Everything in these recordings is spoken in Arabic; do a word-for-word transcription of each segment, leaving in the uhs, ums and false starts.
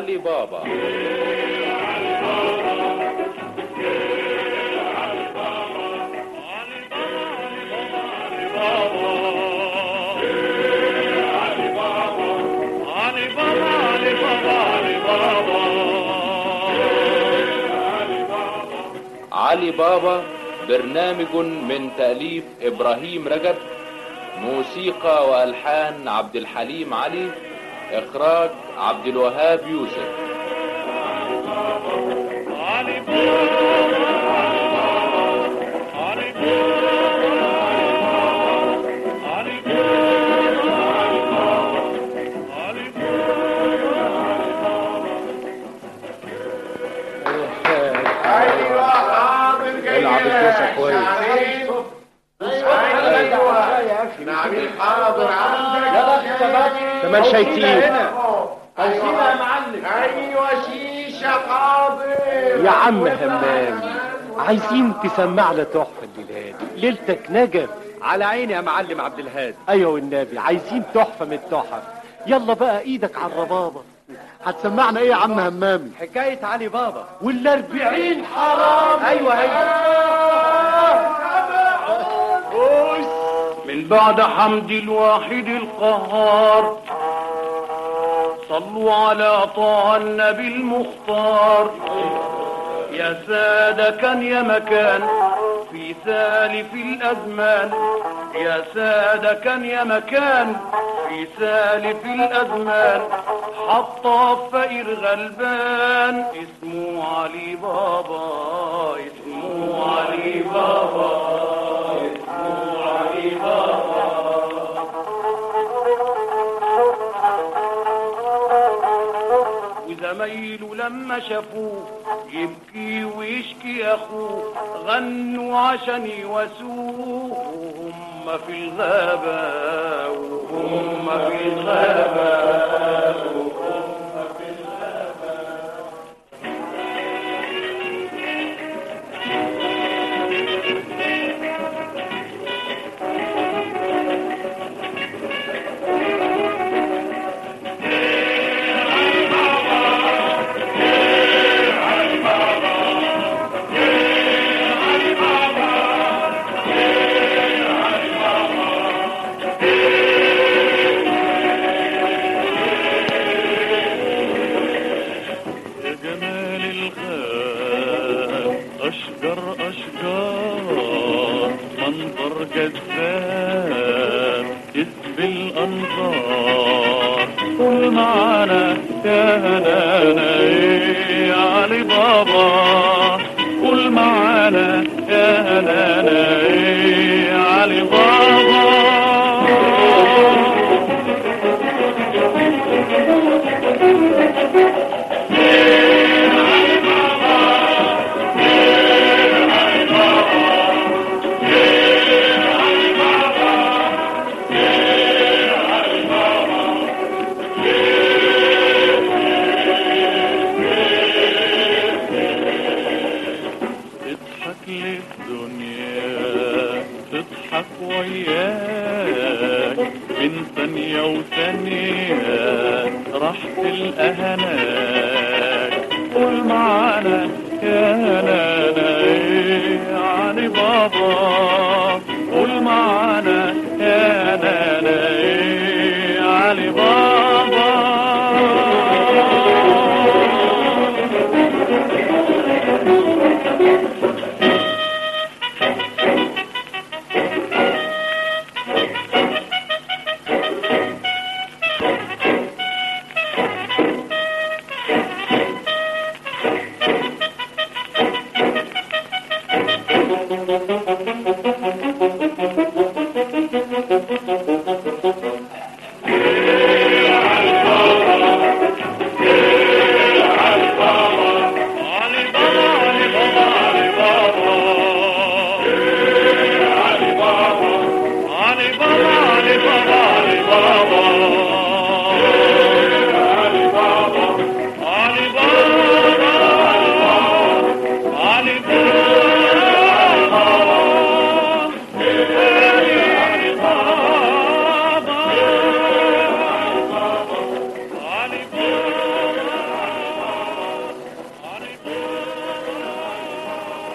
علي بابا. علي بابا برنامج من تأليف إبراهيم رجب، موسيقى وألحان عبد الحليم علي، إخراج عبد الوهاب يوسف. علي بابا علي نعمل حاضر عندك يا بخت يا بخت كمان شايتين. ايوه يا معلم. ايوه شيشه حاضر يا عم همام، عايزين تسمعنا تحفه الليله دي، ليلتك نجم. على عيني يا معلم عبد الهادي. ايوه والنبي عايزين تحفه من التحف. يلا بقى ايدك على الربابه. هتسمعنا ايه يا عم همامي؟ حكايه علي بابا والاربعين حرام. ايوه ايوه. من بعد حمد الواحد القهار صلوا على طه النبي المختار. يا سادة كان يا مكان في سالف الأزمان، يا سادة كان يا مكان في سالف الأزمان. حطى فقير غلبان اسمه علي بابا، اسمه علي بابا، اسمه علي بابا. وزمايله لما شافوه يبكي ويشكي اخوه، غنوا عشان يواسوه وهم في الغابة، وهم في الغابة، وهم في الغابة. جذاب جذب الأنظار. قل معنا يا هنانا يا علي بابا، قل معنا يا هنانا يا علي بابا. من ثانية وثانية راحت الأهناك. قول معانا يا هنانا يا علي بابا، قول معانا يا هنانا يا علي بابا.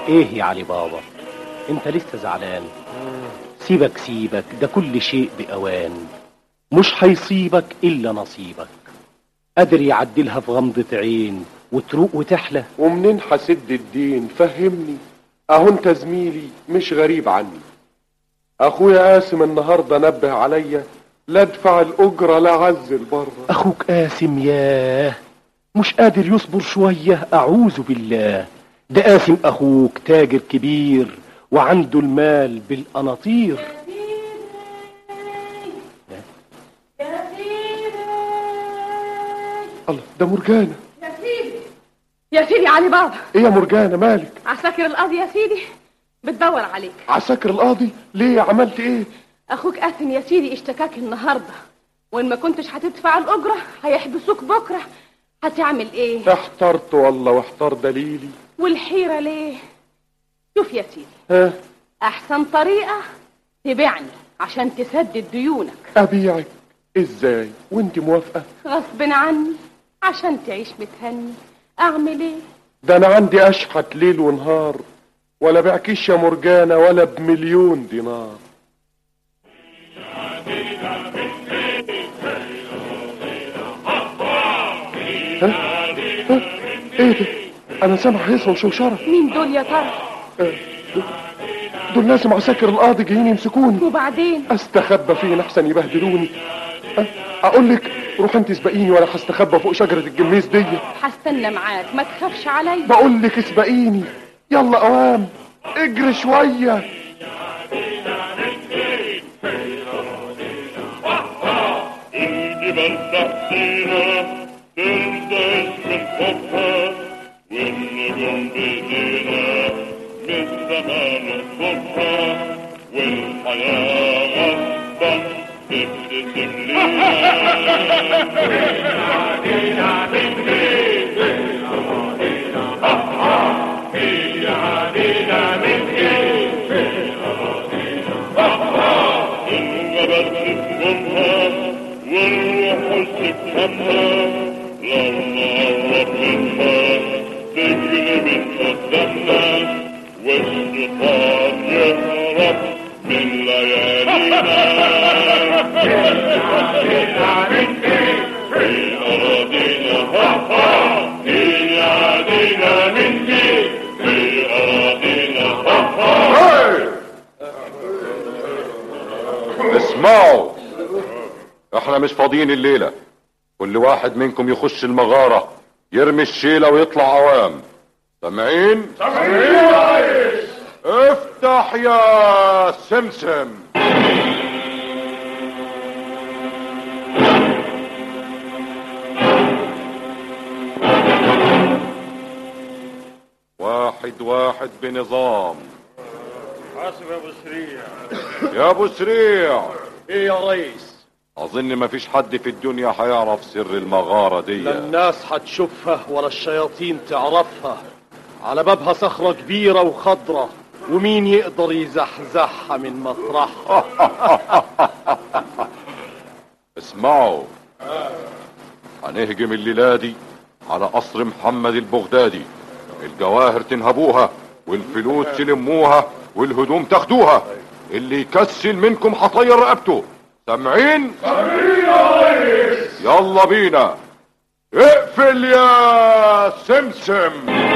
ايه يا علي بابا، انت لسه زعلان؟ سيبك سيبك، ده كل شيء بأوان، مش هيصيبك الا نصيبك. قادر يعدلها في غمضة عين وتروق وتحلى. ومنين حسد الدين؟ فهمني، اهو انت زميلي مش غريب عني. اخويا قاسم النهارده نبه عليا لا ادفع الاجره لا عزل بره. اخوك قاسم ياه، مش قادر يصبر شويه؟ اعوذ بالله، ده قاسم اخوك تاجر كبير وعنده المال بالقناطير. يا سيدي الله، ده مرجانة. يا سيدي يا سيدي علي بابا. ايه يا مرجانة مالك؟ عساكر القاضي يا سيدي بتدور عليك. عساكر القاضي؟ ليه عملت ايه؟ اخوك قاسم يا سيدي اشتكاك النهارده، وان ما كنتش هتدفع الاجره هيحبسوك بكره. هتعمل ايه؟ احترت والله واحتار دليلي. والحيره ليه؟ شوف يا سيدي، ها؟ احسن طريقه تبيعني عشان تسدد ديونك. ابيعك ازاي وانت موافقه؟ غصب عني عشان تعيش متهني. اعمل ايه؟ ده انا عندي اشحت ليل ونهار، ولا بعكيش يا مرجانة ولا بمليون دينار. ها؟ ها؟ ايه ده؟ انا سامع هيصة وشوشرة. مين دول يا ترى؟ اه، دول لازم عساكر القاضي جايين يمسكوني. وبعدين؟ استخبى فين احسن يبهدلوني. اه، اقول لك روح انت سبقيني ولا هستخبى فوق شجرة الجميز دي. هستنى معاك، ما تخافش عليا. بقول لك اسبقيني، يلا قوام اجري شوية. الجبال تحتينا تندش من حبها، والنجوم بيدينا من زمان الصبح، والحياة غصبا تبتسم لينا. عدينا مني عدينا مني الجبل تسكنها والوحوش تفهمها، لما قرب منها تجري من قدامنا، والشيطان يهرب من ليالينا. عدينا مني في أراضينا، ها ها في عدينا مني في أراضينا، ها ها. اسمعوا، احنا مش فاضيين الليلة. كل واحد منكم يخش المغارة يرمي الشيلة ويطلع عوام. سامعين؟ سامعين يا ريس. افتح يا سمسم. واحد واحد بنظام. حاسب يا ابو سريع. يا ابو سريع. ايه يا ريس؟ اظن مفيش حد في الدنيا هيعرف سر المغارة دي. لا الناس هتشوفها ولا الشياطين تعرفها. على بابها صخرة كبيرة وخضرة، ومين يقدر يزحزحها من مطرحها؟ اسمعوا، هنهجم الليلة دي على قصر محمد البغدادي. الجواهر تنهبوها والفلوس تلموها والهدوم تاخدوها. اللي يكسل منكم هطير رقبته. سامعين؟ سامعين يا ريس. يلا بينا. اقفل يا سمسم.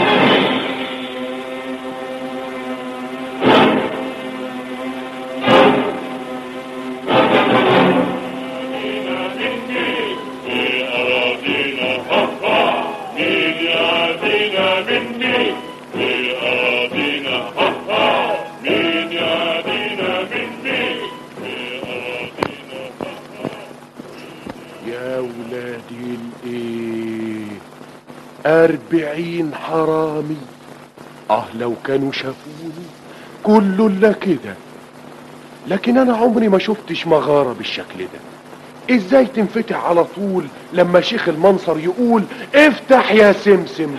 أربعين حرامي. اه لو كانوا شافوني كله الا كده. لكن انا عمري ما شفتش مغارة بالشكل ده. ازاي تنفتح على طول لما شيخ المنصر يقول افتح يا سمسم؟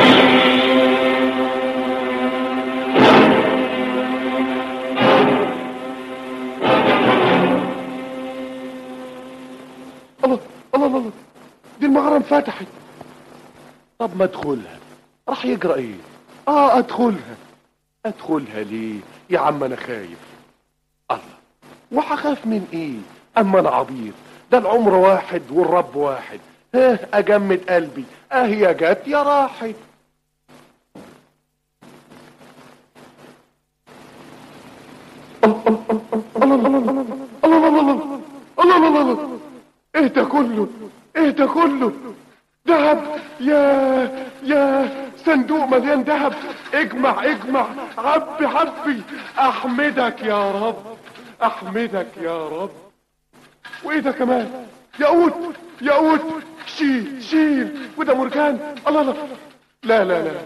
الله الله الله، دي المغارة انفتحت. طب ما ادخلها، راح يجرى ايه؟ اه ادخلها. ادخلها ليه يا عم؟ انا خايف. الله، وهخاف من ايه؟ اما انا عبيط، ده العمر واحد والرب واحد. ها اجمد قلبي، اهي يا جت يا راحت. الله الله الله الله الله الله الله الله، ايه ده كله؟ ايه ده كله؟ دهب! يا يا صندوق مليان دهب. اجمع اجمع، عبي عبي. احمدك يا رب، احمدك يا رب. وايه ده كمان؟ ياقوت ياقوت، شيل شيل. وده مرجان. الله الله. لا لا لا،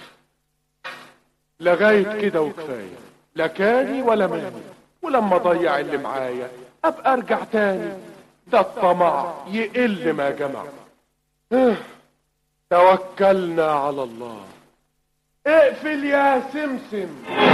لغايه كده وكفايه، لا كاني ولا ماني. ولما اضيع اللي معايا ابقى ارجع تاني. ده الطمع يقل ما جمع. اه، توكلنا على الله. اقفل يا سمسم.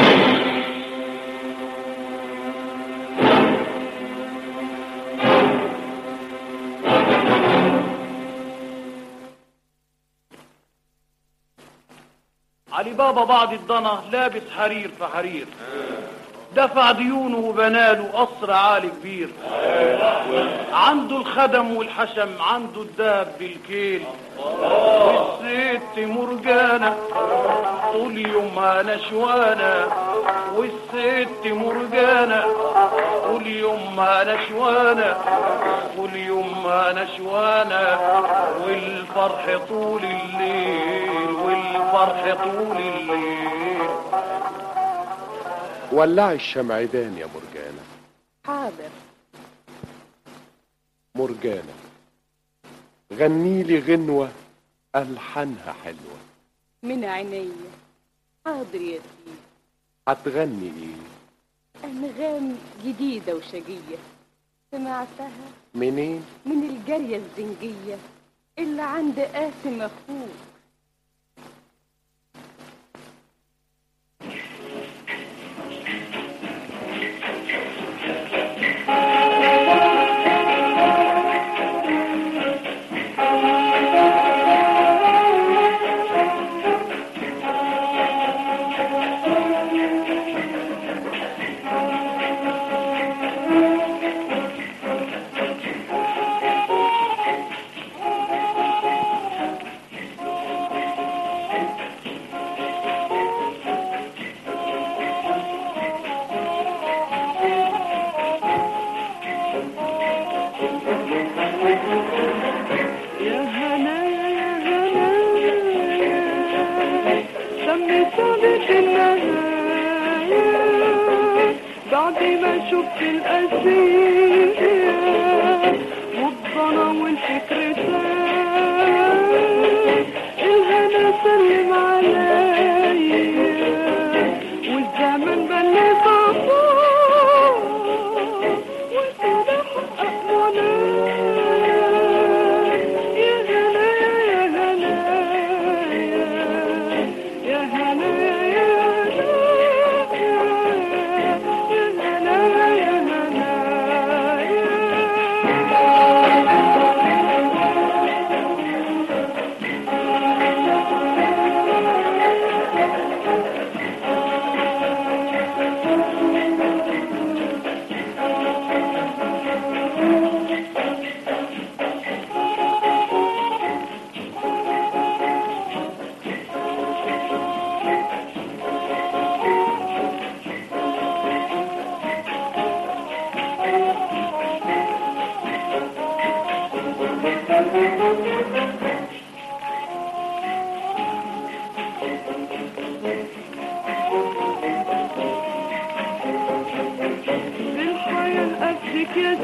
علي بابا بعد الضنا لابس حرير في حرير، دفع ديونه وبناله قصر عالي كبير. عنده الخدم والحشم، عنده الدهب بالكيل، والست مرجانة طول يومها نشوانة، والست مرجانة طول يومها نشوانة، طول يومها نشوانة، والفرح طول الليل، والفرح طول الليل. ولعي الشمعدان يا مرجانة. حاضر. مرجانة، غني لي غنوة ألحانها حلوة. من عينيا. حاضر يا سيدي. هتغني ايه؟ أنغام جديدة وشجية سمعتها منين؟ من الجارية الزنجية اللي عند قاسم أخوك. بعد ما شفت الأسير والضنا والفكر ساب الهنا سلم عليا والزمن بنى صفاه والهنا حقق منايا. يا هنايا يا هنايا يا هنايا قدك يا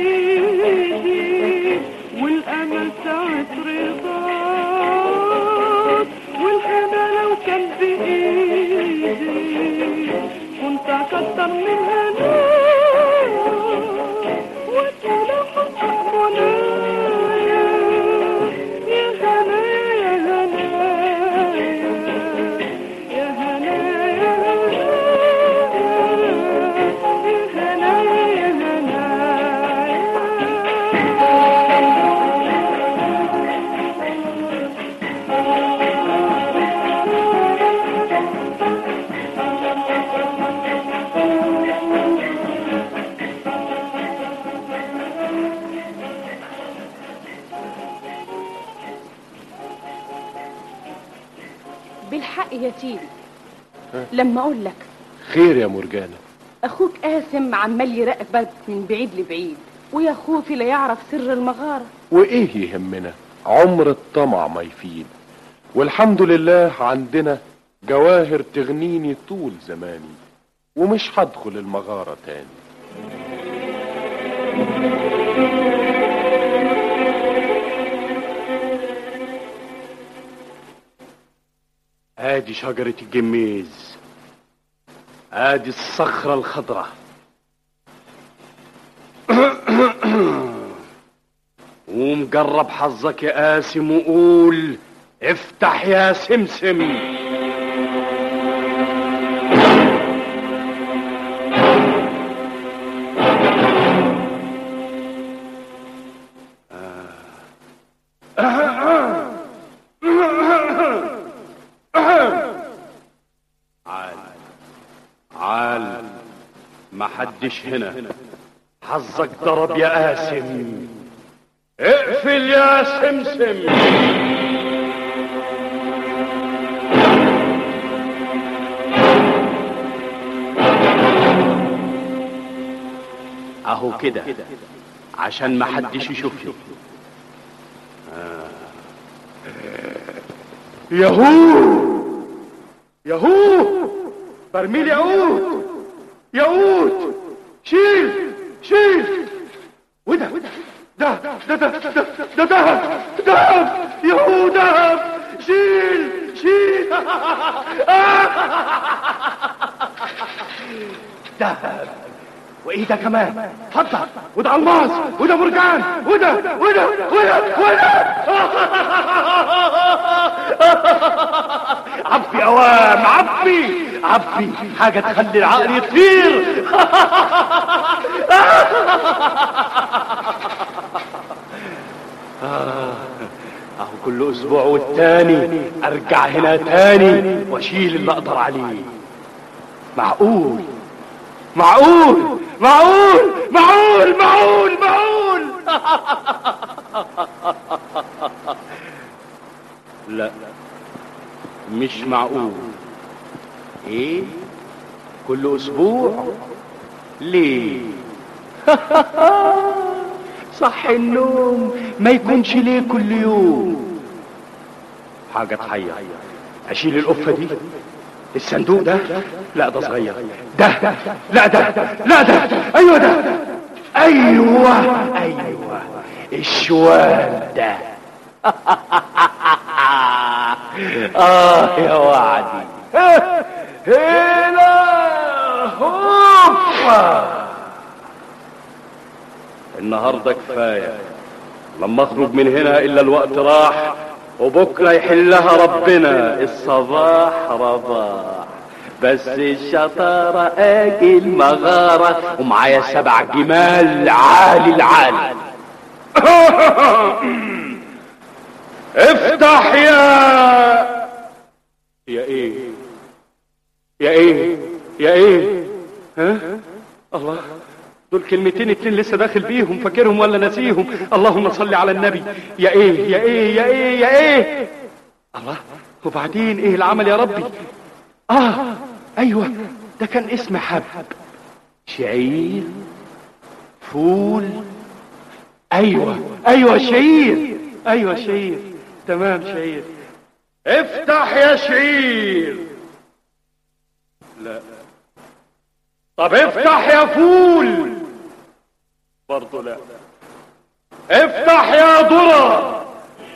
سيدي والأمل ساعة رضاك والهنا لو كان بإيدي كنت أكتر من هناك وأنا حقق منايا. يا هنايا يا هنايا يا هنايا يا هنايا بالحق يا سيدي، لما اقول لك خير يا مرجانة؟ اخوك قاسم عمال يراقبك من بعيد لبعيد، ويا خوفي لا يعرف سر المغارة. وايه يهمنا؟ عمر الطمع ما يفيد، والحمد لله عندنا جواهر تغنيني طول زماني، ومش هدخل المغارة تاني. ادي شجرة الجميز، ادي الصخرة الخضراء. قوم جرب حظك يا قاسم وقول افتح يا سمسم. عال عال محدش هنا، حظك ضرب يا قاسم. اقفل يا سمسم. اهو كده عشان محدش يشوفني. آه. يهو يهو برميل ياقوت ياقوت، شيل شيل. وده ده ده ده ده ده دهب دهب يهو دهب، شيل شيل. دهب وايه ده كمان؟ اتفضل. وده الماس وده مرجان وده وده وده وده. عبي اوام عبي عبي، حاجة تخلي العقل يطير. اهو كل اسبوع والتاني ارجع هنا تاني واشيل اللي اقدر عليه. معقول معقول معقول معقول معقول معقول. لا مش معقول. ايه كل اسبوع؟ ليه؟ صح النوم ما يكونش ليه كل يوم. حاجة تحير. اشيل القفة دي، الصندوق ده لا ده صغير، ده لا ده لا ده ايوه ده ايوه ايوه الشوال ده. اه يا وعدي. هنا هوبا. النهارده كفايه، لما اخرج من هنا الا الوقت راح، وبكره يحلها ربنا. الصباح رباح، بس الشطاره اجي المغاره، ومعايا سبع جمال عالي العالي. افتح يا يا ايه يا ايه يا ايه ها؟ الله، دول كلمتين اتنين لسه داخل بيهم، فاكرهم ولا ناسيهم؟ اللهم صل على النبي. يا ايه يا ايه يا ايه يا ايه. الله، وبعدين ايه العمل يا ربي؟ اه ايوه، ده كان اسم حب، شعير، فول. ايوه ايوه شعير، ايوه شعير، تمام شعير. افتح يا شعير. لا. طب افتح يا فول. برضه لا. افتح يا ذرة.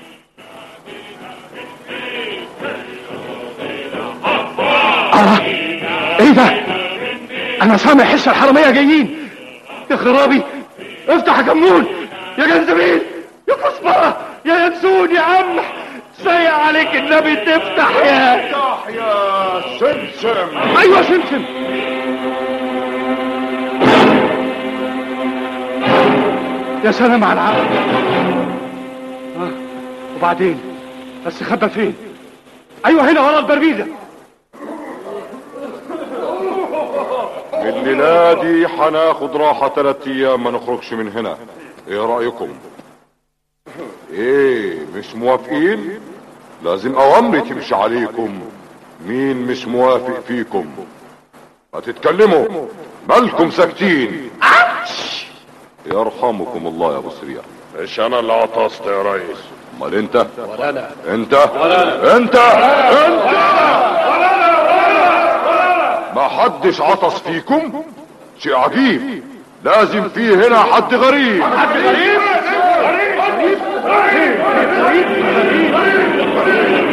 آه. ايه ده؟ انا سامع حس الحرامية جايين. يا خرابي، افتح يا كمون، يا جنزبيل، يا كزبرة، يا ينسون، يا قمح، سايق عليك النبي تفتح يا افتح يا سمسم. ايوه سمسم. يا سلام على العقل. آه. وبعدين بس خبى فين؟ ايوه هنا ورا البرميله. الليلة دي هناخد راحة تلات ايام ما نخرجش من هنا. ايه رأيكم؟ ايه مش موافقين؟ لازم اوامري تمشي عليكم. مين مش موافق فيكم؟ ما تتكلموا، مالكم ساكتين؟ يرحمكم الله يا ابو سريع. مش انا اللي عطست يا ريس. امال انت؟ ولا انا. انت؟ ولا انا. انت؟ انت؟ ولا انا ولا انا ولا انا. ما حدش عطس فيكم؟ شيء عجيب، لازم فيه هنا حد غريب. حد غريب؟ غريب غريب غريب غريب.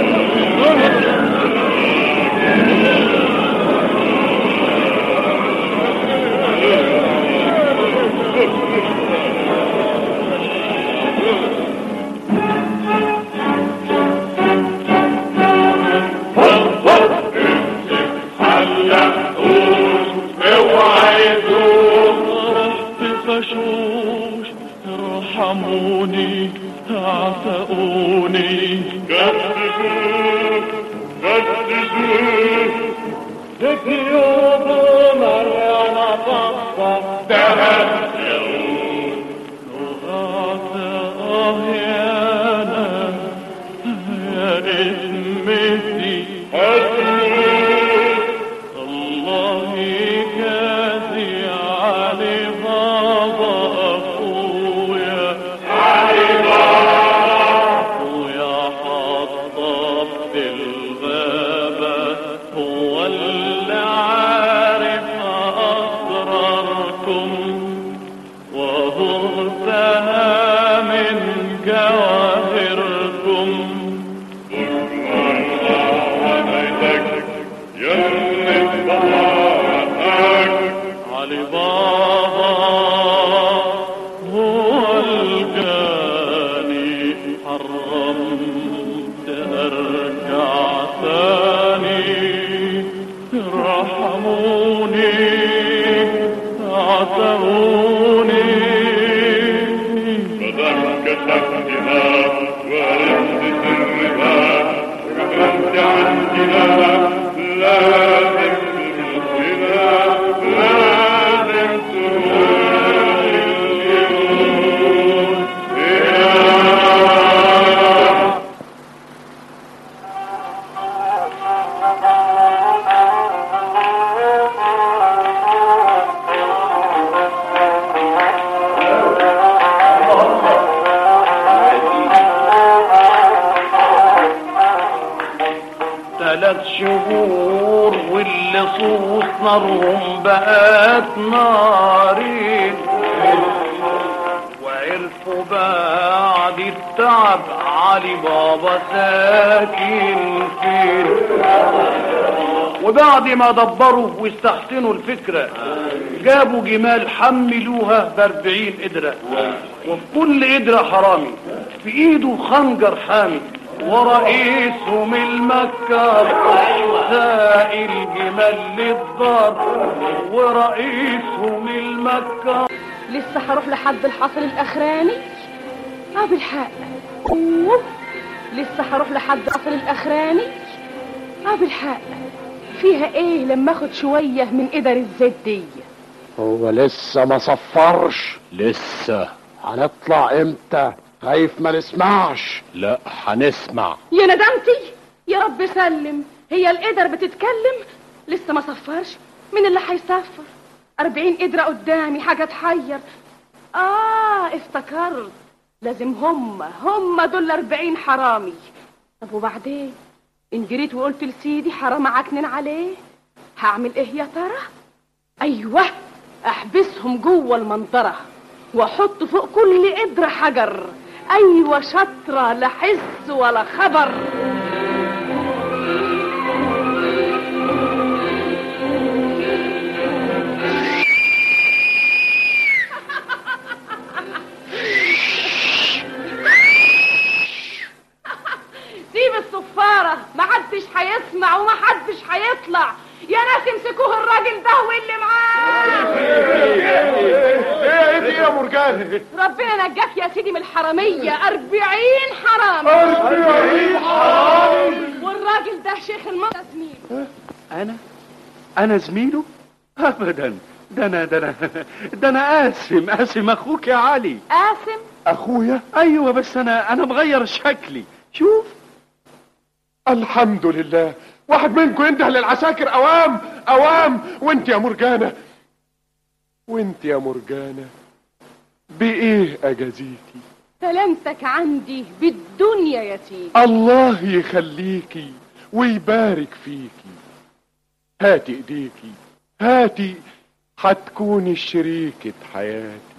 ارحموني اعتقوني قدسوك قدسوك ذكيوب مريانا فقط دهب اه يا انا يا اسمتي الله كاسي علي بابا اخويا علي بابا اخويا حطب في الغابة هو اللي عارف اسراركم وهرتها من جواهركم علي بابا هو الجاني حرمت ارجع ثاني ارحموني اعتقوني فذاك تفتها ورثت سرها وكفرت عندنا لازم تمثلها لازم تروح اليوم ثلاث شهور واللي صوص نارهم بقت نارين وعرفوا بعد التعب علي بابا ساكن فين وبعد ما دبروا واستحسنوا الفكرة جابوا جمال حملوها باربعين قدرة وفي كل قدرة حرامي في ايده خنجر حامي ورئيسهم المكار سائل جمال للدار ورئيسهم المكار. لسه هروح لحد الحصل الاخراني اه بالحق أوه. لسه هروح لحد الحصل الاخراني اه بالحق فيها ايه لما اخد شويه من قدر الزيت دي؟ هو لسه ما صفرش؟ لسه. هنطلع امتى؟ خايف ما نسمعش. لا هنسمع. يا ندمتي يا رب سلم، هي القدر بتتكلم؟ لسه ما صفرش؟ مين اللي هيصفر؟ أربعين قدرة قدامي حاجة تحير. اه افتكرت، لازم هم هم دول أربعين حرامي. طب وبعدين ان جريت وقلت لسيدي حرام عكنن عليه هعمل ايه يا ترى؟ ايوه احبسهم جوه المنطرة واحط فوق كل قدرة حجر. ايوه شطرة لا حس ولا خبر. سيب الصفارة محدش هيسمع ومحدش هيطلع. يا ناس امسكوه الراجل ده واللي معاه. ايه ايه يا مرجان؟ ربنا نجاك يا سيدي من الحرامية. أربعين حرامي. أربعين حرامي. والراجل ده شيخ المرة زميله. انا انا زميله؟ ابدا، ده انا ده انا ده انا قاسم قاسم اخوك يا علي. قاسم اخويا؟ ايوه بس انا انا مغير شكلي. شوف الحمد لله. واحد منكم ينده للعساكر اوام اوام. وانت يا مرجانة، وانت يا مرجانة بايه اجازيكي؟ سلامتك عندي بالدنيا يا سيدي. الله يخليكي ويبارك فيكي. هاتي ايديكي، هاتي، هتكوني شريكة حياتي.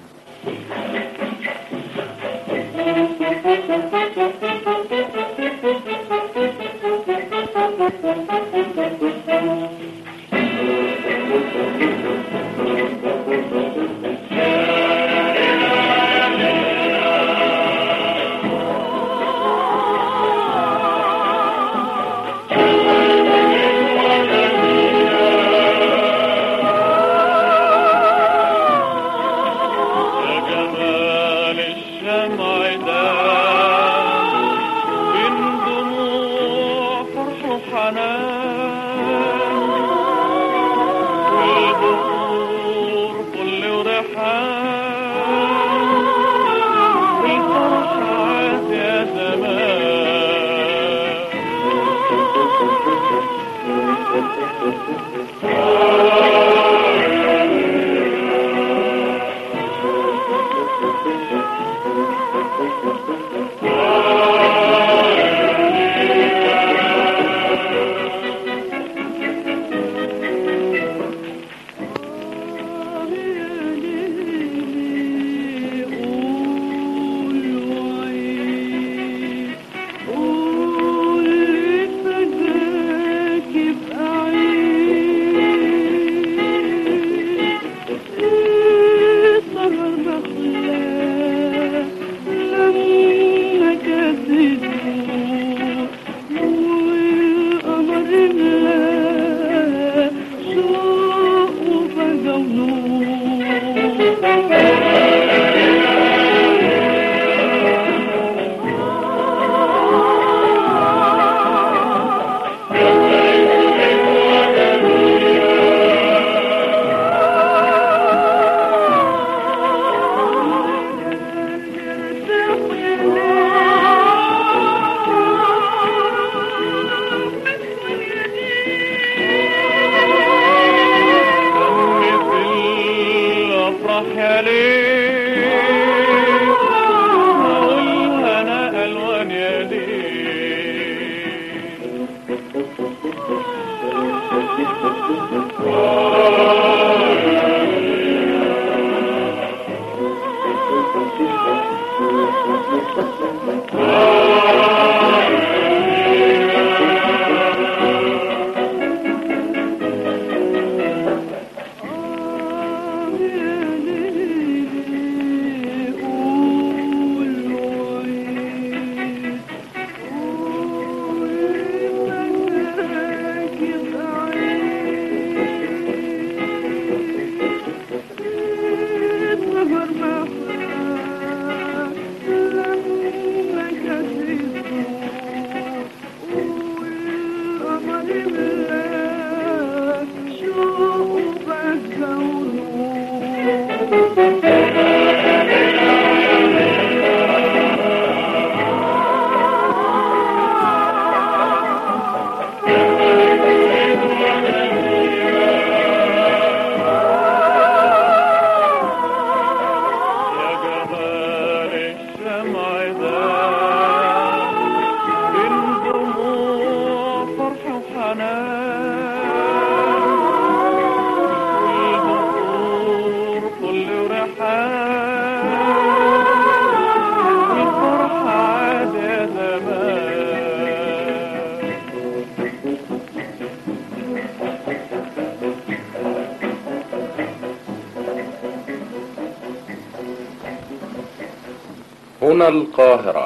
هنا القاهرة.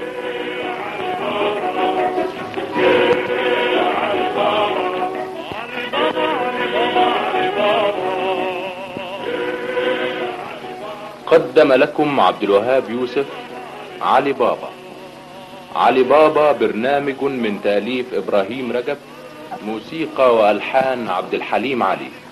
قدم لكم عبد الوهاب يوسف علي بابا. علي بابا برنامج من تأليف إبراهيم رجب، موسيقى وألحان عبد الحليم علي.